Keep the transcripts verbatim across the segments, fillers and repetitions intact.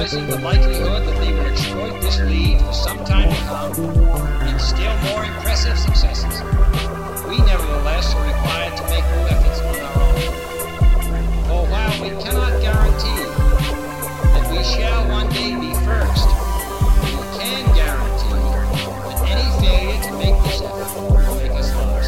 realizing the likelihood that they will exploit this lead for some time to come in still more impressive successes, we nevertheless are required to make new efforts on our own. For while we cannot guarantee that we shall one day be first, we can guarantee that any failure to make this effort will make us last.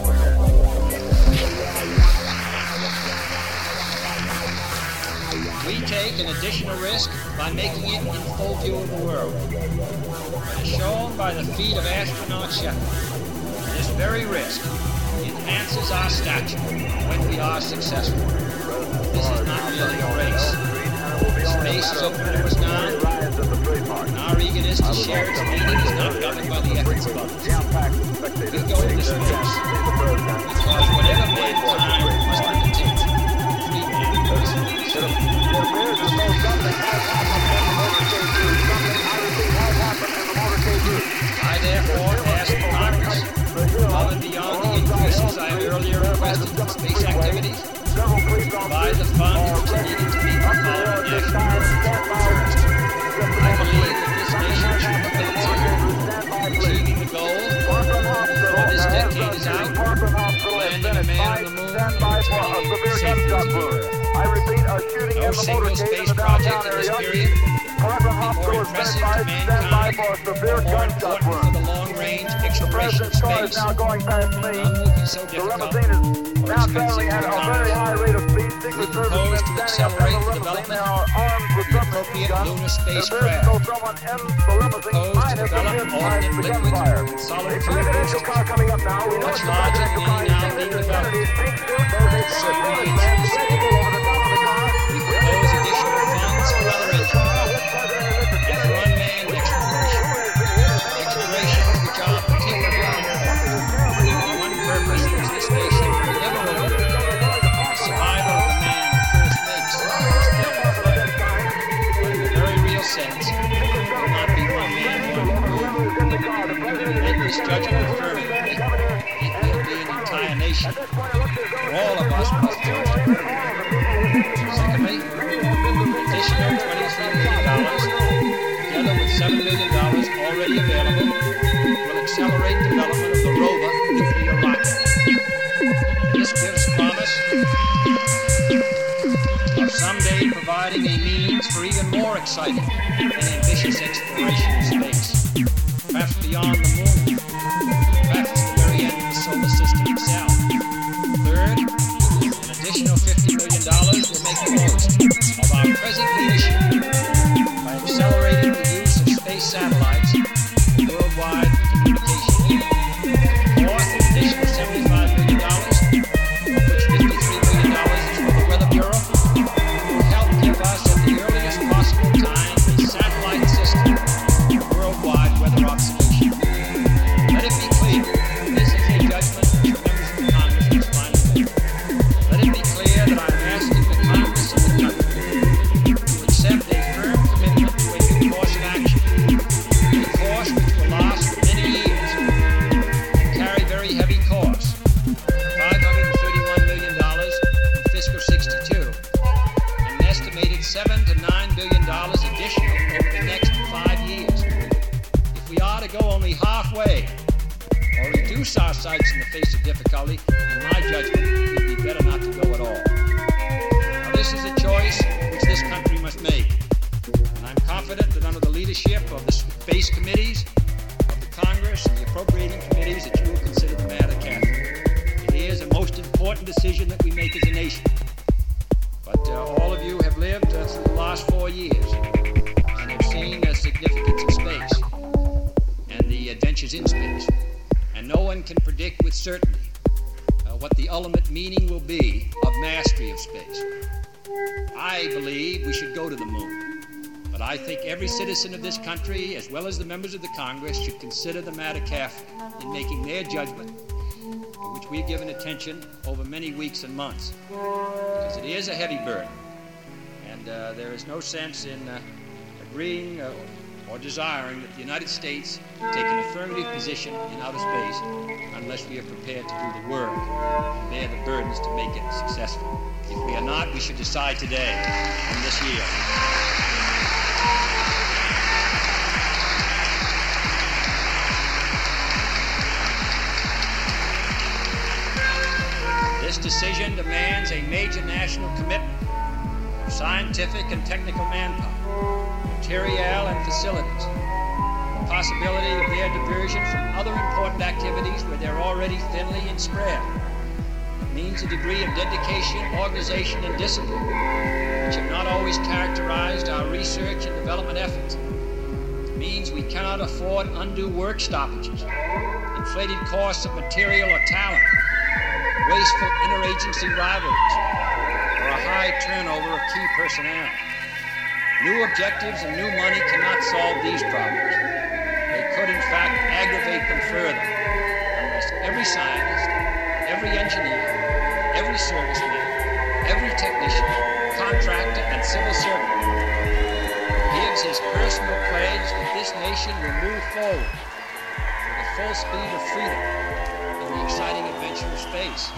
We take an additional risk by making it in full view of the world. As shown by the feat of astronaut Shepard, this very risk enhances our stature when we are successful. This is not really a race. Space is open to us now, and our eagerness to share its meaning is not governed by the efforts of others. We go into space because whatever mankind must undertake, free man must undertake. I therefore ask Congress, above and beyond the increases I have earlier requested in space activities, to provide the funds which are needed to meet the following national goals. I believe that this nation should commit to achieving the goal before this decade is out, landing a man on the moon and returning safely to the Earth. No single space project in this period will be more impressive to mankind or more important for the long-range exploration of space. None will be so difficult or expensive to accomplish. We propose to accelerate the development of the appropriate lunar spacecraft. We propose to develop alternate liquid and solid fuel boosters, much larger than any now being developed, for certain needs specifically. We propose additional funds for other enterprises and for unmanned exploration, explorations which are particularly important. One purpose which this nation will never overlook, the survival of the man who first makes his dead flag. But in a very real sense, it will not be one man, one moon. Let this judgment firmly, it will be an entire nation. For all of us must judge. Secondly, an additional twenty-three million dollars, together with seven million dollars already available, will accelerate development of the rover nuclear rocket. This gives promise of someday providing a means for even more exciting and ambitious exploration of space, perhaps beyond the moon, perhaps to the very end of the solar system itself. Third, an additional fifty million dollars will make the most of our present leadership by accelerating the use of space satellites for worldwide communication. Fourth, an additional seventy-five million dollars, of which fifty-three million dollars is for the Weather Bureau, will help give us at the earliest possible time a satellite system for worldwide weather observation. Let it be clear, this is a judgment which members of Congress must finally make. Let it be clear that I am asking the Congress of the country to accept a firm commitment to a new course of action, a course which will last for many years and carry very heavy costs, five hundred thirty-one million dollars in fiscal sixty-two, and an estimated seven to nine billion dollars additional over the next five years. If we are to go only halfway or reduce our sights in the face of difficulty, in my judgment, it would be better not to go at all. Now, this is a choice which this country must make, and I'm confident that under the leadership of the space committees of the Congress and the appropriating committees that you will consider the matter carefully. It is a most important decision that we make as a nation. But uh, all of you have lived uh, through the last four years and have seen the significance of space and the adventures in space. And no one can predict with certainty uh, what the ultimate meaning will be of mastery of space. I believe we should go to the moon, but I think every citizen of this country, as well as the members of the Congress, should consider the matter carefully in making their judgment, to which we have given attention over many weeks and months, because it is a heavy burden, and uh, there is no sense in uh, agreeing uh, or desiring that the United States take an affirmative position in outer space unless we are prepared to do the work and bear the burdens to make it successful. If we are not, we should decide today and this year. decision demands a major national commitment of scientific and technical manpower, material and facilities, the possibility of their diversion from other important activities where they're already thinly and spread. It means a degree of dedication, organization, and discipline which have not always characterized our research and development efforts. It means we cannot afford undue work stoppages, inflated costs of material or talent, wasteful interagency rivalries, or a high turnover of key personnel. New objectives and new money cannot solve these problems. They could, in fact, aggravate them further unless every scientist, every engineer, every serviceman, every technician, contractor, and civil servant gives his personal pledge that this nation will move forward with the full speed of freedom in the exciting adventure of space.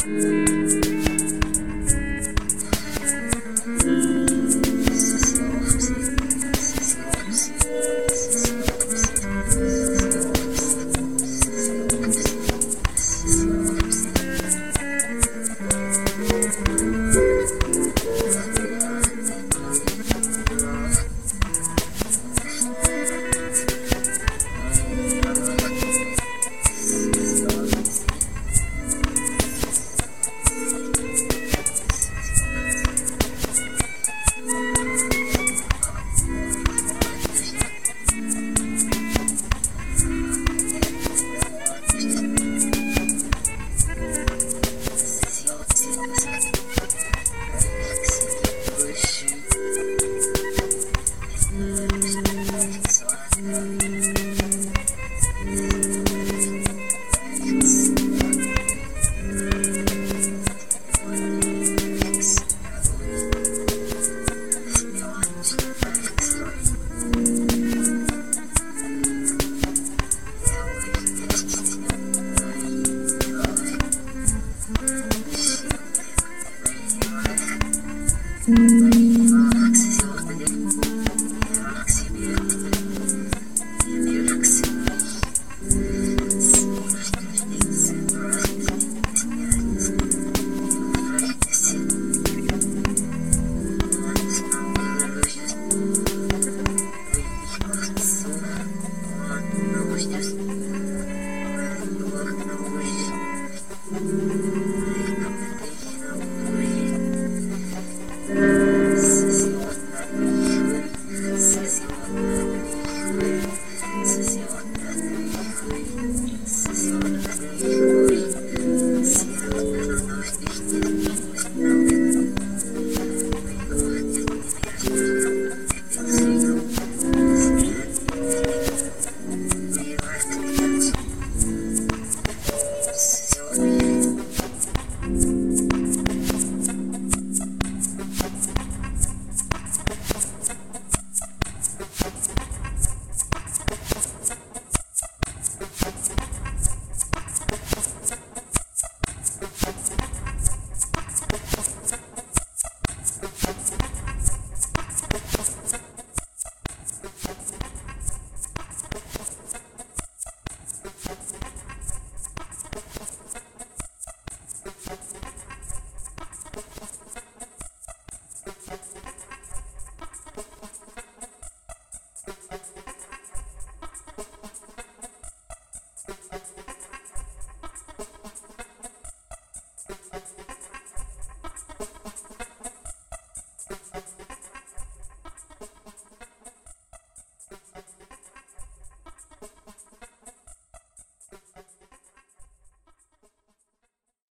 Mm-hmm.